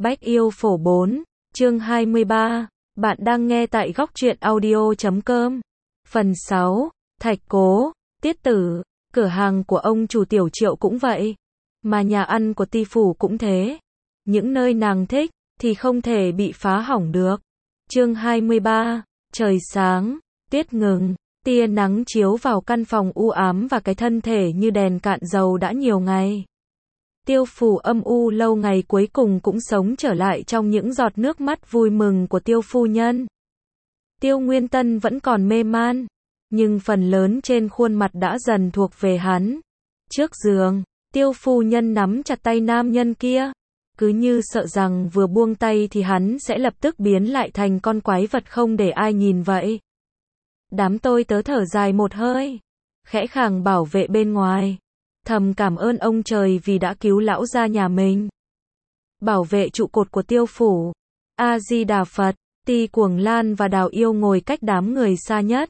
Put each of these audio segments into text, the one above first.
Bách Yêu Phổ 4, chương 23, bạn đang nghe tại góc truyện audio.com. Phần 6, Thạch Cố, Tiết Tử, cửa hàng của ông chủ Tiểu Triệu cũng vậy, mà nhà ăn của Ti Phủ cũng thế. Những nơi nàng thích, thì không thể bị phá hỏng được. Chương 23, trời sáng, tuyết ngừng, tia nắng chiếu vào căn phòng u ám và cái thân thể như đèn cạn dầu đã nhiều ngày. Tiêu Phủ âm u lâu ngày cuối cùng cũng sống trở lại trong những giọt nước mắt vui mừng của Tiêu phu nhân. Tiêu Nguyên Tân vẫn còn mê man, nhưng phần lớn trên khuôn mặt đã dần thuộc về hắn. Trước giường, Tiêu phu nhân nắm chặt tay nam nhân kia, cứ như sợ rằng vừa buông tay thì hắn sẽ lập tức biến lại thành con quái vật không để ai nhìn vậy. Đám tôi tớ thở dài một hơi, khẽ khàng bảo vệ bên ngoài, thầm cảm ơn ông trời vì đã cứu lão gia nhà mình. Bảo vệ trụ cột của Tiêu phủ. A Di Đà Phật. Ti Cuồng Lan và Đào Yêu ngồi cách đám người xa nhất,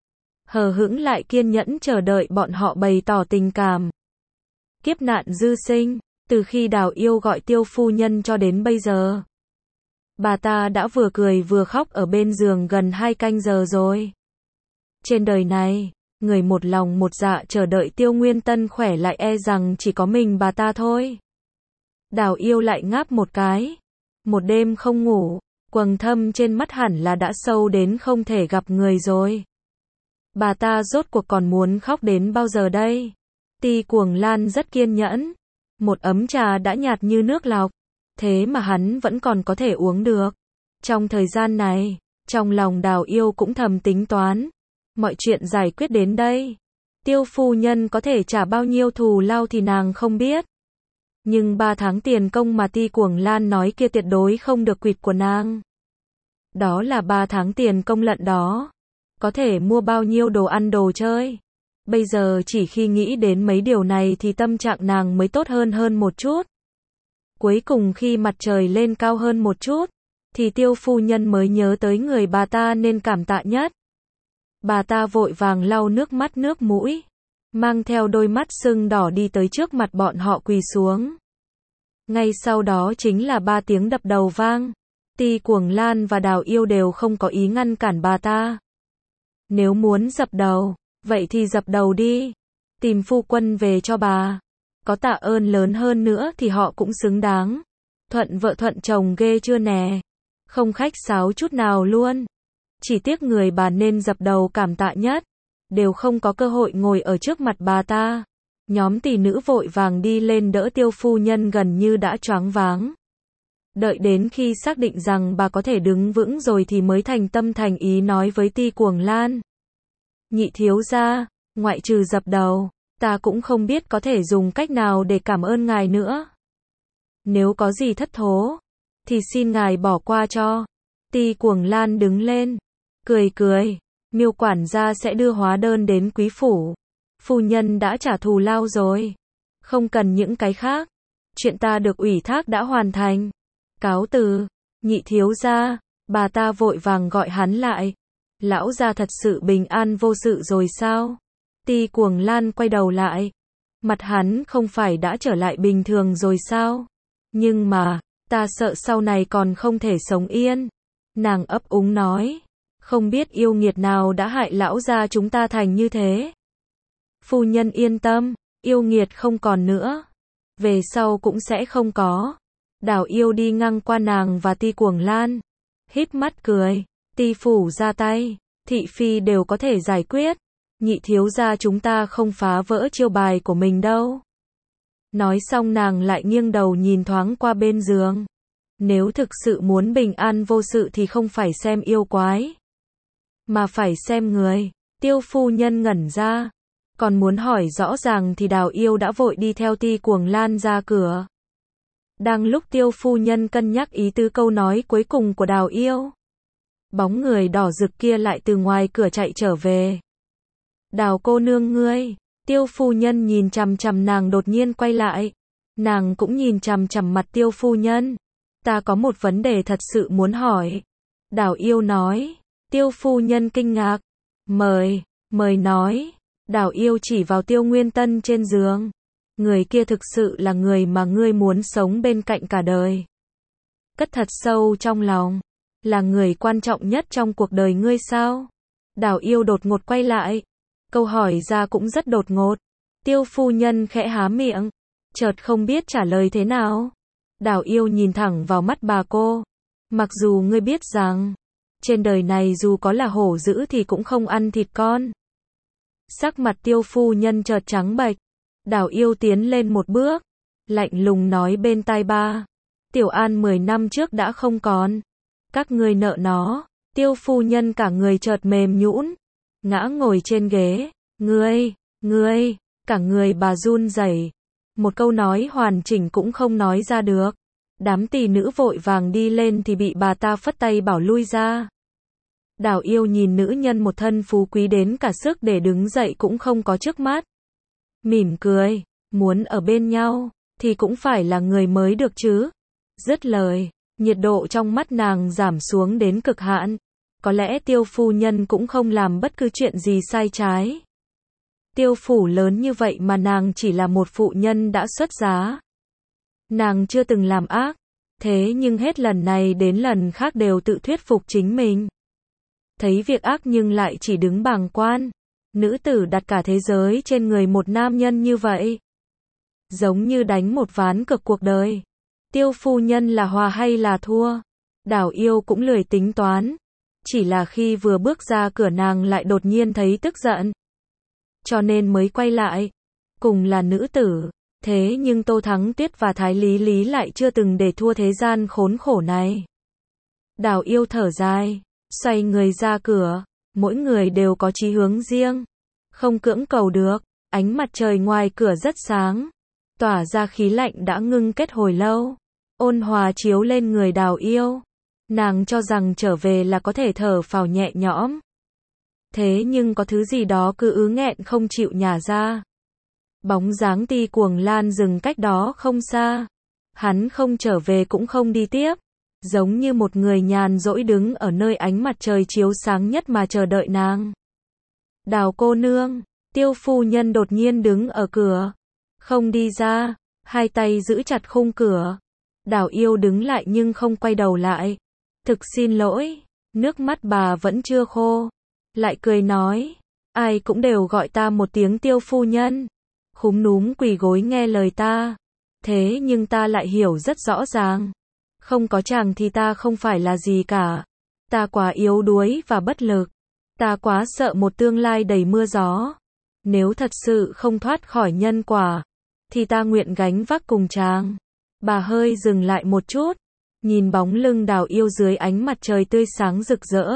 hờ hững lại kiên nhẫn chờ đợi bọn họ bày tỏ tình cảm. Kiếp nạn dư sinh, từ khi Đào Yêu gọi Tiêu phu nhân cho đến bây giờ, bà ta đã vừa cười vừa khóc ở bên giường gần 2 canh giờ rồi. Trên đời này, người một lòng một dạ chờ đợi Tiêu Nguyên Tân khỏe lại e rằng chỉ có mình bà ta thôi. Đào Yêu lại ngáp một cái. Một đêm không ngủ, quầng thâm trên mắt hẳn là đã sâu đến không thể gặp người rồi. Bà ta rốt cuộc còn muốn khóc đến bao giờ đây? Ti Cuồng Lan rất kiên nhẫn. Một ấm trà đã nhạt như nước lọc, thế mà hắn vẫn còn có thể uống được. Trong thời gian này, trong lòng Đào Yêu cũng thầm tính toán. Mọi chuyện giải quyết đến đây, Tiêu phu nhân có thể trả bao nhiêu thù lao thì nàng không biết. Nhưng 3 tháng tiền công mà Ti Cuồng Lan nói kia tuyệt đối không được quỵt của nàng. Đó là 3 tháng tiền công lận đó. Có thể mua bao nhiêu đồ ăn đồ chơi. Bây giờ chỉ khi nghĩ đến mấy điều này thì tâm trạng nàng mới tốt hơn một chút. Cuối cùng khi mặt trời lên cao hơn một chút, thì Tiêu phu nhân mới nhớ tới người bà ta nên cảm tạ nhất. Bà ta vội vàng lau nước mắt nước mũi, mang theo đôi mắt sưng đỏ đi tới trước mặt bọn họ quỳ xuống. Ngay sau đó chính là 3 tiếng đập đầu vang. Ti Cuồng Lan và Đào Yêu đều không có ý ngăn cản bà ta. Nếu muốn dập đầu, vậy thì dập đầu đi. Tìm phu quân về cho bà. Có tạ ơn lớn hơn nữa thì họ cũng xứng đáng. Thuận vợ thuận chồng ghê chưa nè. Không khách sáo chút nào luôn. Chỉ tiếc người bà nên dập đầu cảm tạ nhất, đều không có cơ hội ngồi ở trước mặt bà ta. Nhóm tỷ nữ vội vàng đi lên đỡ Tiêu phu nhân gần như đã choáng váng. Đợi đến khi xác định rằng bà có thể đứng vững rồi thì mới thành tâm thành ý nói với Ti Cuồng Lan. Nhị thiếu gia, ngoại trừ dập đầu, ta cũng không biết có thể dùng cách nào để cảm ơn ngài nữa. Nếu có gì thất thố, thì xin ngài bỏ qua cho. Ti Cuồng Lan đứng lên, cười, Miêu quản gia sẽ đưa hóa đơn đến quý phủ. Phu nhân đã trả thù lao rồi, không cần những cái khác. Chuyện ta được ủy thác đã hoàn thành. Cáo từ. Nhị thiếu gia. Bà ta vội vàng gọi hắn lại. Lão gia thật sự bình an vô sự rồi sao? Ti Cuồng Lan quay đầu lại. Mặt hắn không phải đã trở lại bình thường rồi sao? Nhưng mà, ta sợ sau này còn không thể sống yên. Nàng ấp úng nói. Không biết yêu nghiệt nào đã hại lão gia chúng ta thành như thế. Phu nhân yên tâm, yêu nghiệt không còn nữa. Về sau cũng sẽ không có. Đào Yêu đi ngang qua nàng và Ti Cuồng Lan, híp mắt cười. Ti phủ ra tay, thị phi đều có thể giải quyết. Nhị thiếu gia chúng ta không phá vỡ chiêu bài của mình đâu. Nói xong nàng lại nghiêng đầu nhìn thoáng qua bên giường. Nếu thực sự muốn bình an vô sự thì không phải xem yêu quái, mà phải xem người. Tiêu phu nhân ngẩn ra, còn muốn hỏi rõ ràng thì Đào Yêu đã vội đi theo Ti Cuồng Lan ra cửa. Đang lúc Tiêu phu nhân cân nhắc ý tứ câu nói cuối cùng của Đào Yêu, bóng người đỏ rực kia lại từ ngoài cửa chạy trở về. Đào cô nương ngươi. Tiêu phu nhân nhìn chằm chằm nàng đột nhiên quay lại. Nàng cũng nhìn chằm chằm mặt Tiêu phu nhân. Ta có một vấn đề thật sự muốn hỏi. Đào Yêu nói. Tiêu phu nhân kinh ngạc. Mời nói. Đào Yêu chỉ vào Tiêu Nguyên Tân trên giường. Người kia thực sự là người mà ngươi muốn sống bên cạnh cả đời. cất thật sâu trong lòng. Là người quan trọng nhất trong cuộc đời ngươi sao? Đào Yêu đột ngột quay lại. Câu hỏi ra cũng rất đột ngột. Tiêu phu nhân khẽ há miệng, chợt không biết trả lời thế nào. Đào Yêu nhìn thẳng vào mắt bà cô. Mặc dù ngươi biết rằng, trên đời này dù có là hổ dữ thì cũng không ăn thịt con. Sắc mặt tiêu phu nhân chợt trắng bệch. Đào Yêu tiến lên một bước, lạnh lùng nói bên tai ba. Tiểu An 10 năm trước đã không còn. Các ngươi nợ nó. Tiêu phu nhân cả người chợt mềm nhũn, ngã ngồi trên ghế. Ngươi, cả người bà run rẩy. Một câu nói hoàn chỉnh cũng không nói ra được. Đám tỳ nữ vội vàng đi lên thì bị bà ta phất tay bảo lui ra. Đào Yêu nhìn nữ nhân một thân phú quý đến cả sức để đứng dậy cũng không có trước mắt. Mỉm cười, muốn ở bên nhau, thì cũng phải là người mới được chứ. Dứt lời, nhiệt độ trong mắt nàng giảm xuống đến cực hạn. Có lẽ tiêu phu nhân cũng không làm bất cứ chuyện gì sai trái. Tiêu phủ lớn như vậy mà nàng chỉ là một phụ nhân đã xuất giá. Nàng chưa từng làm ác, thế nhưng hết lần này đến lần khác đều tự thuyết phục chính mình. Thấy việc ác nhưng lại chỉ đứng bàng quan. Nữ tử đặt cả thế giới trên người một nam nhân như vậy. Giống như đánh một ván cược cuộc đời. Tiêu phu nhân là hòa hay là thua? Đào Yêu cũng lười tính toán. Chỉ là khi vừa bước ra cửa nàng lại đột nhiên thấy tức giận. Cho nên mới quay lại. Cùng là nữ tử. Thế nhưng Tô Thắng Tuyết và Thái Lý Lý lại chưa từng để thua thế gian khốn khổ này. Đào Yêu thở dài, xoay người ra cửa. Mỗi người đều có chí hướng riêng. Không cưỡng cầu được. Ánh mặt trời ngoài cửa rất sáng. Tỏa ra khí lạnh đã ngưng kết hồi lâu. Ôn hòa chiếu lên người Đào Yêu. Nàng cho rằng trở về là có thể thở phào nhẹ nhõm. Thế nhưng có thứ gì đó cứ nghẹn không chịu nhả ra. Bóng dáng Ti Cuồng Lan dừng cách đó không xa. Hắn không trở về cũng không đi tiếp. Giống như một người nhàn rỗi đứng ở nơi ánh mặt trời chiếu sáng nhất mà chờ đợi nàng. Đào cô nương, tiêu phu nhân đột nhiên đứng ở cửa. Không đi ra, hai tay giữ chặt khung cửa. Đào Yêu đứng lại nhưng không quay đầu lại. Thực xin lỗi, nước mắt bà vẫn chưa khô. Lại cười nói, ai cũng đều gọi ta một tiếng tiêu phu nhân. Khúm núm quỳ gối nghe lời ta. Thế nhưng ta lại hiểu rất rõ ràng. Không có chàng thì ta không phải là gì cả. Ta quá yếu đuối và bất lực. Ta quá sợ một tương lai đầy mưa gió. Nếu thật sự không thoát khỏi nhân quả, thì ta nguyện gánh vác cùng chàng. Bà hơi dừng lại một chút, nhìn bóng lưng Đào Yêu dưới ánh mặt trời tươi sáng rực rỡ.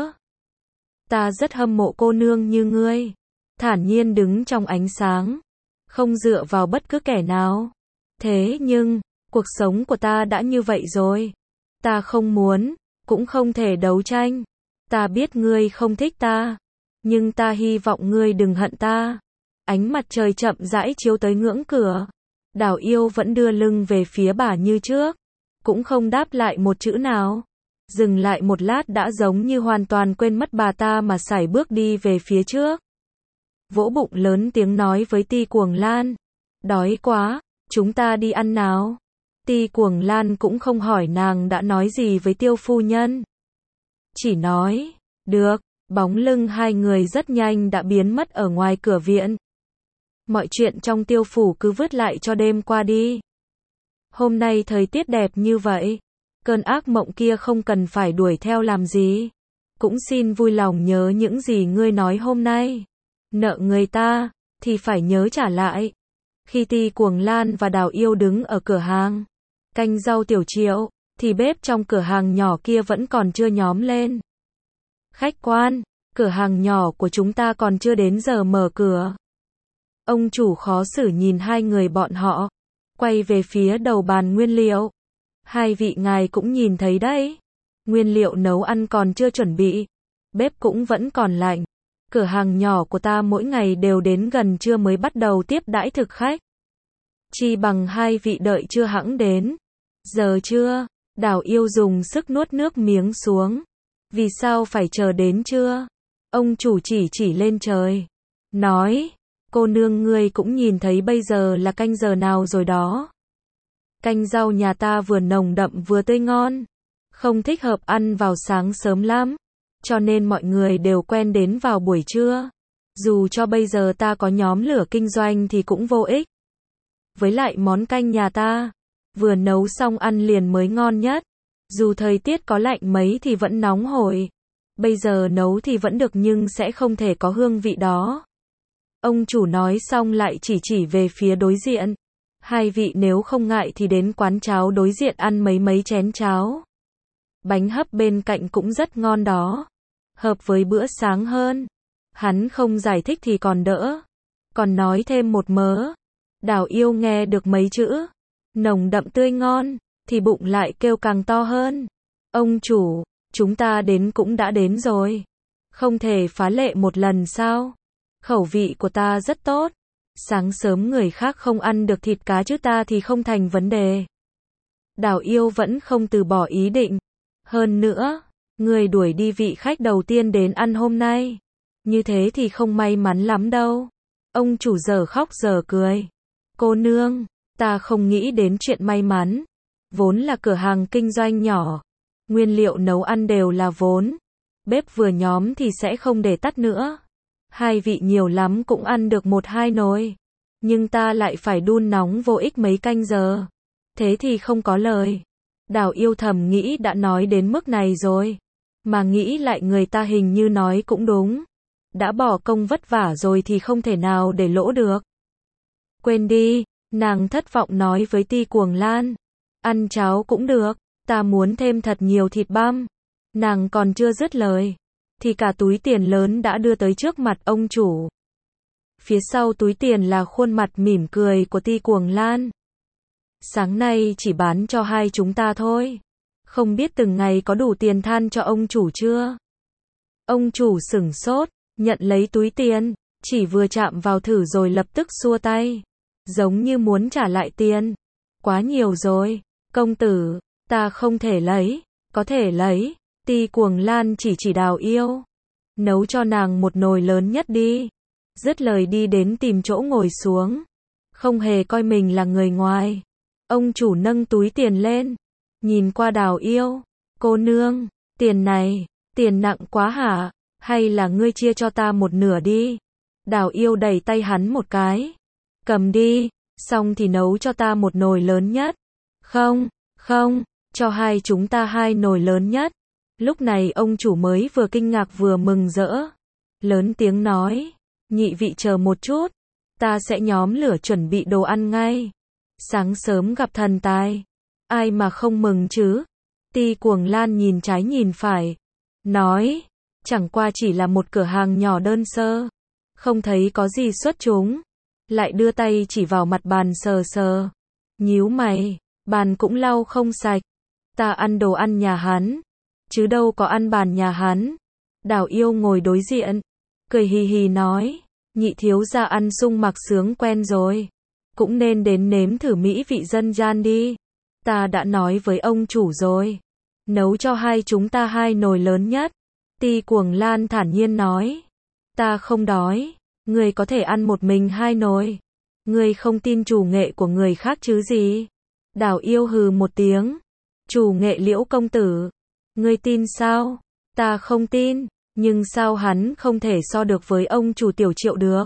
Ta rất hâm mộ cô nương như ngươi, thản nhiên đứng trong ánh sáng, không dựa vào bất cứ kẻ nào. Thế nhưng, cuộc sống của ta đã như vậy rồi. Ta không muốn, cũng không thể đấu tranh. Ta biết ngươi không thích ta, nhưng ta hy vọng ngươi đừng hận ta. Ánh mặt trời chậm rãi chiếu tới ngưỡng cửa. Đào Yêu vẫn đưa lưng về phía bà như trước, cũng không đáp lại một chữ nào. Dừng lại một lát đã giống như hoàn toàn quên mất bà ta mà sải bước đi về phía trước. Vỗ bụng lớn tiếng nói với Ti Cuồng Lan. Đói quá, chúng ta đi ăn nào. Ti Cuồng Lan cũng không hỏi nàng đã nói gì với tiêu phu nhân. Chỉ nói, được, bóng lưng hai người rất nhanh đã biến mất ở ngoài cửa viện. Mọi chuyện trong tiêu phủ cứ vứt lại cho đêm qua đi. Hôm nay thời tiết đẹp như vậy, cơn ác mộng kia không cần phải đuổi theo làm gì. Cũng xin vui lòng nhớ những gì ngươi nói hôm nay. Nợ người ta, thì phải nhớ trả lại. Khi Ti Cuồng Lan và Đào Yêu đứng ở cửa hàng canh rau Tiểu Triệu, thì bếp trong cửa hàng nhỏ kia vẫn còn chưa nhóm lên. Khách quan, cửa hàng nhỏ của chúng ta còn chưa đến giờ mở cửa. Ông chủ khó xử nhìn hai người bọn họ, quay về phía đầu bàn nguyên liệu. Hai vị ngài cũng nhìn thấy đấy. Nguyên liệu nấu ăn còn chưa chuẩn bị. Bếp cũng vẫn còn lạnh. Cửa hàng nhỏ của ta mỗi ngày đều đến gần trưa mới bắt đầu tiếp đãi thực khách. Chi bằng hai vị đợi trưa hẵng đến. Giờ trưa, Đào Yêu dùng sức nuốt nước miếng xuống. Vì sao phải chờ đến trưa? Ông chủ chỉ lên trời. Nói, cô nương ngươi cũng nhìn thấy bây giờ là canh giờ nào rồi đó. Canh rau nhà ta vừa nồng đậm vừa tươi ngon. không thích hợp ăn vào sáng sớm lắm, cho nên mọi người đều quen đến vào buổi trưa. Dù cho bây giờ ta có nhóm lửa kinh doanh thì cũng vô ích. Với lại món canh nhà ta, vừa nấu xong ăn liền mới ngon nhất. Dù thời tiết có lạnh mấy thì vẫn nóng hổi. Bây giờ nấu thì vẫn được nhưng sẽ không thể có hương vị đó. Ông chủ nói xong lại chỉ về phía đối diện. Hai vị nếu không ngại thì đến quán cháo đối diện ăn mấy chén cháo. Bánh hấp bên cạnh cũng rất ngon đó. Hợp với bữa sáng hơn. Hắn không giải thích thì còn đỡ. Còn nói thêm một mớ. Đào Yêu nghe được mấy chữ nồng đậm tươi ngon thì bụng lại kêu càng to hơn. Ông chủ, chúng ta đến cũng đã đến rồi. Không thể phá lệ một lần sao? Khẩu vị của ta rất tốt. Sáng sớm người khác không ăn được thịt cá chứ ta thì không thành vấn đề. Đào Yêu vẫn không từ bỏ ý định. Hơn nữa, người đuổi đi vị khách đầu tiên đến ăn hôm nay. Như thế thì không may mắn lắm đâu. Ông chủ giờ khóc giờ cười. Cô nương, ta không nghĩ đến chuyện may mắn. Vốn là cửa hàng kinh doanh nhỏ. Nguyên liệu nấu ăn đều là vốn. Bếp vừa nhóm thì sẽ không để tắt nữa. Hai vị nhiều lắm cũng ăn được 1-2 nồi. Nhưng ta lại phải đun nóng vô ích mấy canh giờ. Thế thì không có lời. Đào Yêu thầm nghĩ đã nói đến mức này rồi. Mà nghĩ lại người ta hình như nói cũng đúng. Đã bỏ công vất vả rồi thì không thể nào để lỗ được. Quên đi, nàng thất vọng nói với Ti Cuồng Lan. Ăn cháo cũng được, ta muốn thêm thật nhiều thịt băm. Nàng còn chưa dứt lời, thì cả túi tiền lớn đã đưa tới trước mặt ông chủ. Phía sau túi tiền là khuôn mặt mỉm cười của Ti Cuồng Lan. Sáng nay chỉ bán cho hai chúng ta thôi. Không biết từng ngày có đủ tiền than cho ông chủ chưa? Ông chủ sửng sốt, nhận lấy túi tiền, chỉ vừa chạm vào thử rồi lập tức xua tay. Giống như muốn trả lại tiền. Quá nhiều rồi, công tử, ta không thể lấy, có thể lấy. Ti Cuồng Lan chỉ Đào Yêu. Nấu cho nàng một nồi lớn nhất đi. Dứt lời đi đến tìm chỗ ngồi xuống. Không hề coi mình là người ngoài. Ông chủ nâng túi tiền lên. Nhìn qua Đào Yêu. Cô nương, tiền này, tiền nặng quá hả? Hay là ngươi chia cho ta một nửa đi? Đào Yêu đẩy tay hắn một cái. Cầm đi, xong thì nấu cho ta một nồi lớn nhất. Không, không, cho hai chúng ta 2 nồi lớn nhất. Lúc này ông chủ mới vừa kinh ngạc vừa mừng rỡ. Lớn tiếng nói, nhị vị chờ một chút. Ta sẽ nhóm lửa chuẩn bị đồ ăn ngay. Sáng sớm gặp thần tài. Ai mà không mừng chứ? Ti Cuồng Lan nhìn trái nhìn phải. Nói, chẳng qua chỉ là một cửa hàng nhỏ đơn sơ. Không thấy có gì xuất chúng. Lại đưa tay chỉ vào mặt bàn sờ sờ. Nhíu mày, bàn cũng lau không sạch. Ta ăn đồ ăn nhà hắn, chứ đâu có ăn bàn nhà hắn. Đào Yêu ngồi đối diện, cười hì hì nói, nhị thiếu gia ăn sung mặc sướng quen rồi. Cũng nên đến nếm thử mỹ vị dân gian đi. Ta đã nói với ông chủ rồi. Nấu cho hai chúng ta 2 nồi lớn nhất. Ti Cuồng Lan thản nhiên nói. Ta không đói. Người có thể ăn một mình 2 nồi. Người không tin chủ nghệ của người khác chứ gì? Đào Yêu hừ một tiếng. Chủ nghệ Liễu công tử. Ngươi tin sao? Ta không tin. Nhưng sao hắn không thể so được với ông chủ Tiểu Triệu được?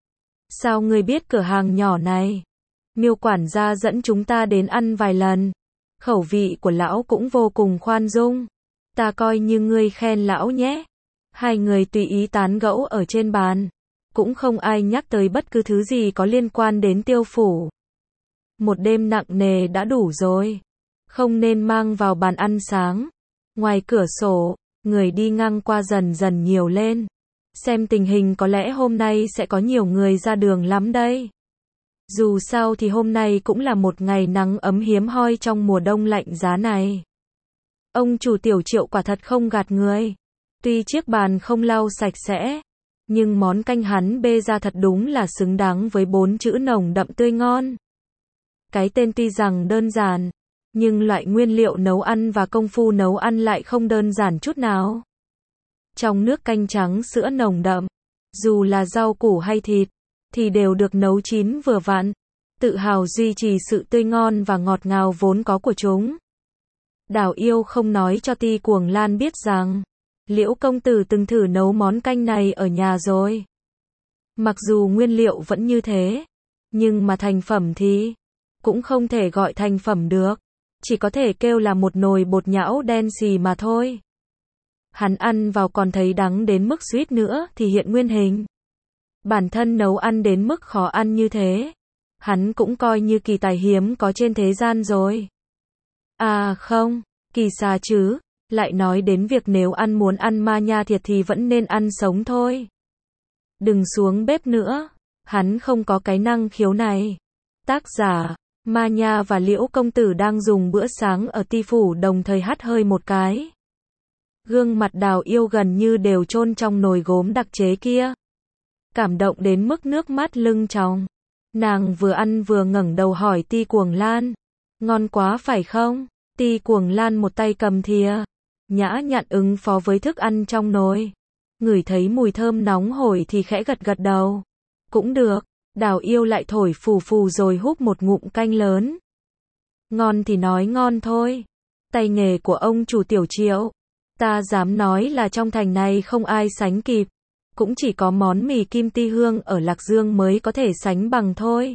Sao ngươi biết cửa hàng nhỏ này? Miêu quản gia dẫn chúng ta đến ăn vài lần. Khẩu vị của lão cũng vô cùng khoan dung. Ta coi như ngươi khen lão nhé. Hai người tùy ý tán gẫu ở trên bàn. Cũng không ai nhắc tới bất cứ thứ gì có liên quan đến Tiêu phủ. Một đêm nặng nề đã đủ rồi. Không nên mang vào bàn ăn sáng. Ngoài cửa sổ, người đi ngang qua dần dần nhiều lên. Xem tình hình có lẽ hôm nay sẽ có nhiều người ra đường lắm đây. Dù sao thì hôm nay cũng là một ngày nắng ấm hiếm hoi trong mùa đông lạnh giá này. Ông chủ Tiểu Triệu quả thật không gạt người. Tuy chiếc bàn không lau sạch sẽ, nhưng món canh hắn bê ra thật đúng là xứng đáng với 4 chữ nồng đậm tươi ngon. Cái tên tuy rằng đơn giản, nhưng loại nguyên liệu nấu ăn và công phu nấu ăn lại không đơn giản chút nào. Trong nước canh trắng sữa nồng đậm, dù là rau củ hay thịt, thì đều được nấu chín vừa vặn, tự hào duy trì sự tươi ngon và ngọt ngào vốn có của chúng. Đào Yêu không nói cho Ti Cuồng Lan biết rằng Liễu công tử từng thử nấu món canh này ở nhà rồi. Mặc dù nguyên liệu vẫn như thế, nhưng mà thành phẩm thì cũng không thể gọi thành phẩm được, chỉ có thể kêu là một nồi bột nhão đen xì mà thôi. Hắn ăn vào còn thấy đắng đến mức suýt nữa thì hiện nguyên hình. Bản thân nấu ăn đến mức khó ăn như thế, hắn cũng coi như kỳ tài hiếm có trên thế gian rồi. À không, kỳ xà chứ, lại nói đến việc nếu muốn ăn ma nha thiệt thì vẫn nên ăn sống thôi. Đừng xuống bếp nữa, hắn không có cái năng khiếu này. Tác giả, Ma Nha và Liễu công tử đang dùng bữa sáng ở Ti phủ đồng thời hắt hơi một cái. Gương mặt Đào Yêu gần như đều chôn trong nồi gốm đặc chế kia. Cảm động đến mức nước mắt lưng tròng. Nàng vừa ăn vừa ngẩng đầu hỏi Ti Cuồng Lan. Ngon quá phải không? Ti Cuồng Lan một tay cầm thìa, nhã nhặn ứng phó với thức ăn trong nồi. Ngửi thấy mùi thơm nóng hổi thì khẽ gật gật đầu. Cũng được. Đào Yêu lại thổi phù phù rồi húp một ngụm canh lớn. Ngon thì nói ngon thôi. Tay nghề của ông chủ Tiểu Triệu, ta dám nói là trong thành này không ai sánh kịp. Cũng chỉ có món mì kim ti hương ở Lạc Dương mới có thể sánh bằng thôi.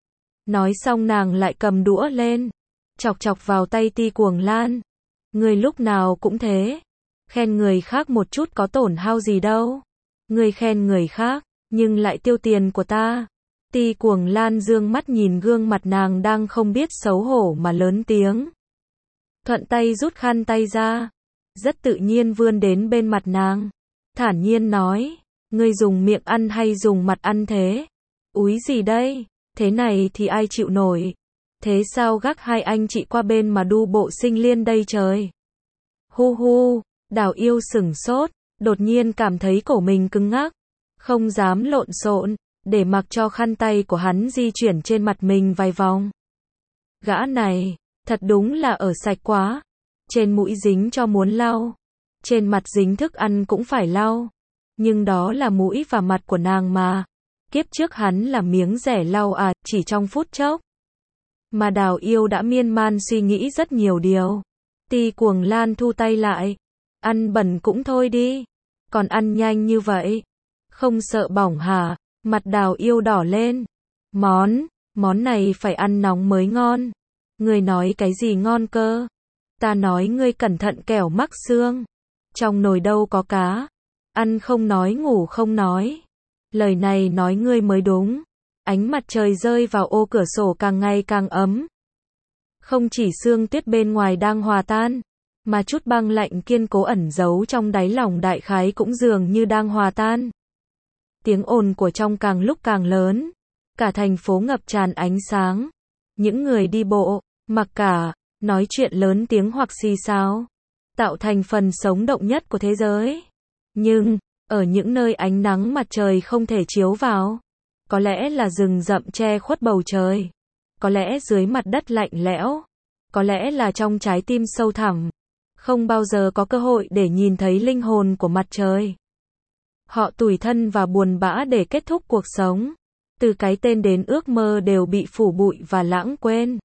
Nói xong nàng lại cầm đũa lên, chọc chọc vào tay Ti Cuồng Lan. Người lúc nào cũng thế. Khen người khác một chút có tổn hao gì đâu. Người khen người khác, nhưng lại tiêu tiền của ta. Ti Cuồng Lan dương mắt nhìn gương mặt nàng đang không biết xấu hổ mà lớn tiếng. Thuận tay rút khăn tay ra, rất tự nhiên vươn đến bên mặt nàng. Thản nhiên nói, ngươi dùng miệng ăn hay dùng mặt ăn thế? Úi gì đây, thế này thì ai chịu nổi. Thế sao gác hai anh chị qua bên mà đu bộ sinh liên đây trời. Hu hu, Đào Yêu sửng sốt, đột nhiên cảm thấy cổ mình cứng ngắc. Không dám lộn xộn, để mặc cho khăn tay của hắn di chuyển trên mặt mình vài vòng. Gã này, thật đúng là ở sạch quá. Trên mũi dính cho muốn lau, trên mặt dính thức ăn cũng phải lau. Nhưng đó là mũi và mặt của nàng mà. Kiếp trước hắn là miếng rẻ lau chỉ trong phút chốc. Mà Đào Yêu đã miên man suy nghĩ rất nhiều điều. Ti Cuồng Lan thu tay lại. Ăn bẩn cũng thôi đi. Còn ăn nhanh như vậy, không sợ bỏng hả? Mặt Đào Yêu đỏ lên. Món này phải ăn nóng mới ngon. Ngươi nói cái gì ngon cơ? Ta nói ngươi cẩn thận kẻo mắc xương. Trong nồi đâu có cá. Ăn không nói ngủ không nói. Lời này nói ngươi mới đúng. Ánh mặt trời rơi vào ô cửa sổ càng ngày càng ấm. Không chỉ sương tuyết bên ngoài đang hòa tan, mà chút băng lạnh kiên cố ẩn giấu trong đáy lòng đại khái cũng dường như đang hòa tan. Tiếng ồn của trong càng lúc càng lớn. Cả thành phố ngập tràn ánh sáng. Những người đi bộ, mặc cả, nói chuyện lớn tiếng hoặc xì xào, tạo thành phần sống động nhất của thế giới. Nhưng, ở những nơi ánh nắng mặt trời không thể chiếu vào, có lẽ là rừng rậm che khuất bầu trời, có lẽ dưới mặt đất lạnh lẽo, có lẽ là trong trái tim sâu thẳm, không bao giờ có cơ hội để nhìn thấy linh hồn của mặt trời. Họ tủi thân và buồn bã để kết thúc cuộc sống. Từ cái tên đến ước mơ đều bị phủ bụi và lãng quên.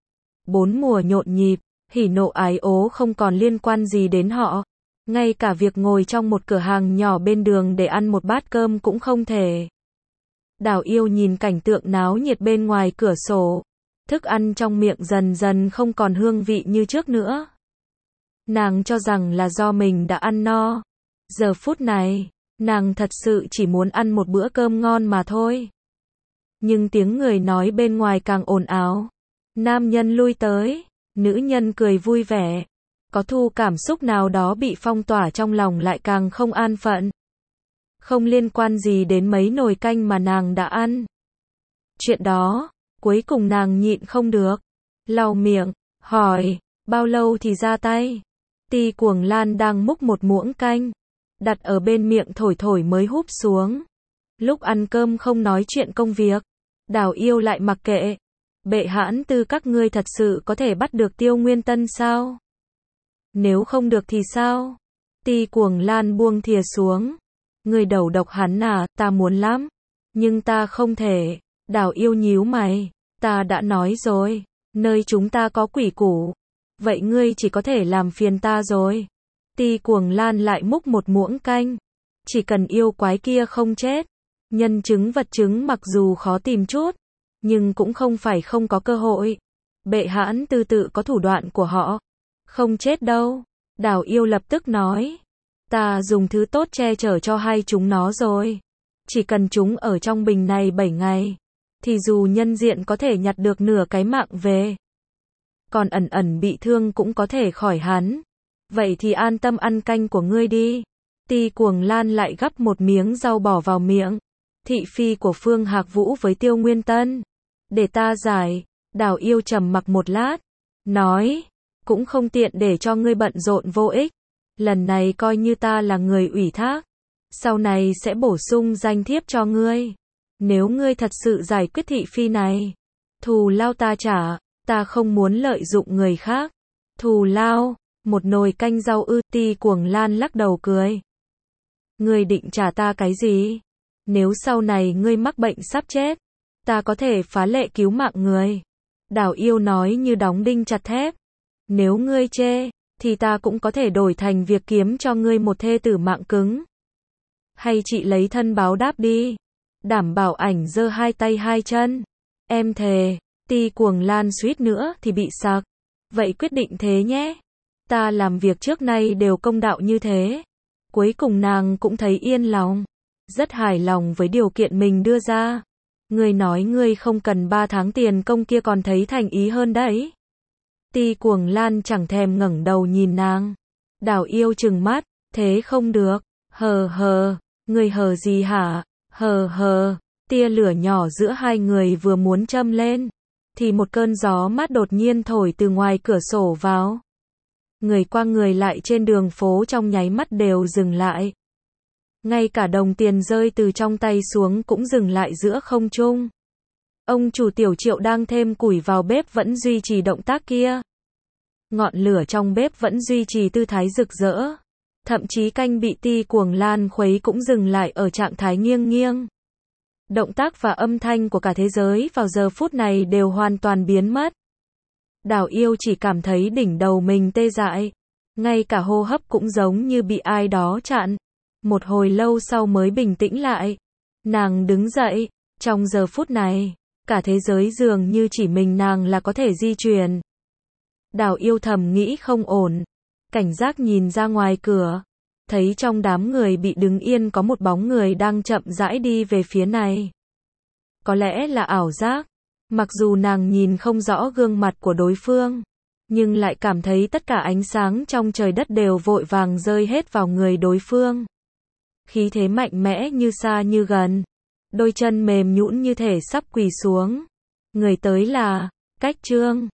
4 mùa nhộn nhịp, hỉ nộ ái ố không còn liên quan gì đến họ. Ngay cả việc ngồi trong một cửa hàng nhỏ bên đường để ăn một bát cơm cũng không thể. Đào Yêu nhìn cảnh tượng náo nhiệt bên ngoài cửa sổ. Thức ăn trong miệng dần dần không còn hương vị như trước nữa. Nàng cho rằng là do mình đã ăn no. Giờ phút này, nàng thật sự chỉ muốn ăn một bữa cơm ngon mà thôi. Nhưng tiếng người nói bên ngoài càng ồn ào. Nam nhân lui tới, nữ nhân cười vui vẻ. Có thu cảm xúc nào đó bị phong tỏa trong lòng lại càng không an phận. Không liên quan gì đến mấy nồi canh mà nàng đã ăn. Chuyện đó, cuối cùng nàng nhịn không được. Lau miệng, hỏi, bao lâu thì ra tay? Ti Cuồng Lan đang múc một muỗng canh, đặt ở bên miệng thổi thổi mới húp xuống. Lúc ăn cơm không nói chuyện công việc. Đào Yêu lại mặc kệ. Bệ hãn tư các ngươi thật sự có thể bắt được Tiêu Nguyên Tân sao? Nếu không được thì sao? Ti Cuồng Lan buông thìa xuống. Người đầu độc hắn ta muốn lắm. Nhưng ta không thể. Đào Yêu nhíu mày. Ta đã nói rồi. Nơi chúng ta có quỷ củ. vậy ngươi chỉ có thể làm phiền ta rồi. Ti Cuồng Lan lại múc một muỗng canh. Chỉ cần yêu quái kia không chết. Nhân chứng vật chứng mặc dù khó tìm chút, nhưng cũng không phải không có cơ hội. Bệ hãn tư tự có thủ đoạn của họ. Không chết đâu. Đào yêu lập tức nói. Ta dùng thứ tốt che chở cho hai chúng nó rồi. Chỉ cần chúng ở trong bình này 7 ngày, thì dù nhân diện có thể nhặt được nửa cái mạng về. Còn ẩn ẩn bị thương cũng có thể khỏi hắn. Vậy thì an tâm ăn canh của ngươi đi. Ti Cuồng Lan lại gắp một miếng rau bỏ vào miệng. Thị phi của Phương Hạc Vũ với Tiêu Nguyên Tân. Để ta giải. Đào yêu trầm mặc một lát. Nói. Cũng không tiện để cho ngươi bận rộn vô ích. Lần này coi như ta là người ủy thác. Sau này sẽ bổ sung danh thiếp cho ngươi. Nếu ngươi thật sự giải quyết thị phi này, thù lao ta trả. Ta không muốn lợi dụng người khác. Thù lao. Một nồi canh rau ư? Ti Cuồng Lan lắc đầu cười. Ngươi định trả ta cái gì? Nếu sau này ngươi mắc bệnh sắp chết, ta có thể phá lệ cứu mạng người. Đào yêu nói như đóng đinh chặt thép. Nếu ngươi chê, thì ta cũng có thể đổi thành việc kiếm cho ngươi một thê tử mạng cứng. Hay chị lấy thân báo đáp đi. Đảm bảo ảnh giơ hai tay hai chân. Em thề. Ti Cuồng Lan suýt nữa thì bị sặc. Vậy quyết định thế nhé. Ta làm việc trước nay đều công đạo như thế. Cuối cùng nàng cũng thấy yên lòng. Rất hài lòng với điều kiện mình đưa ra. Ngươi nói ngươi không cần 3 tháng tiền công kia còn thấy thành ý hơn đấy. Ti Cuồng Lan chẳng thèm ngẩng đầu nhìn nàng. Đào yêu trừng mắt. Thế không được. Hờ hờ. Ngươi hờ gì hả? Hờ hờ. Tia lửa nhỏ giữa hai người vừa muốn châm lên, thì một cơn gió mát đột nhiên thổi từ ngoài cửa sổ vào. Người qua người lại trên đường phố trong nháy mắt đều dừng lại. Ngay cả đồng tiền rơi từ trong tay xuống cũng dừng lại giữa không trung. Ông chủ Tiểu Triệu đang thêm củi vào bếp vẫn duy trì động tác kia. Ngọn lửa trong bếp vẫn duy trì tư thái rực rỡ. Thậm chí canh bị Ti Cuồng Lan khuấy cũng dừng lại ở trạng thái nghiêng nghiêng. Động tác và âm thanh của cả thế giới vào giờ phút này đều hoàn toàn biến mất. Đào yêu chỉ cảm thấy đỉnh đầu mình tê dại. Ngay cả hô hấp cũng giống như bị ai đó chặn. Một hồi lâu sau mới bình tĩnh lại. Nàng đứng dậy. Trong giờ phút này, cả thế giới dường như chỉ mình nàng là có thể di chuyển. Đào yêu thầm nghĩ không ổn. Cảnh giác nhìn ra ngoài cửa. Thấy trong đám người bị đứng yên có một bóng người đang chậm rãi đi về phía này. Có lẽ là ảo giác. Mặc dù nàng nhìn không rõ gương mặt của đối phương, nhưng lại cảm thấy tất cả ánh sáng trong trời đất đều vội vàng rơi hết vào người đối phương. Khí thế mạnh mẽ như xa như gần. Đôi chân mềm nhũn như thể sắp quỳ xuống. Người tới là Cách Trương.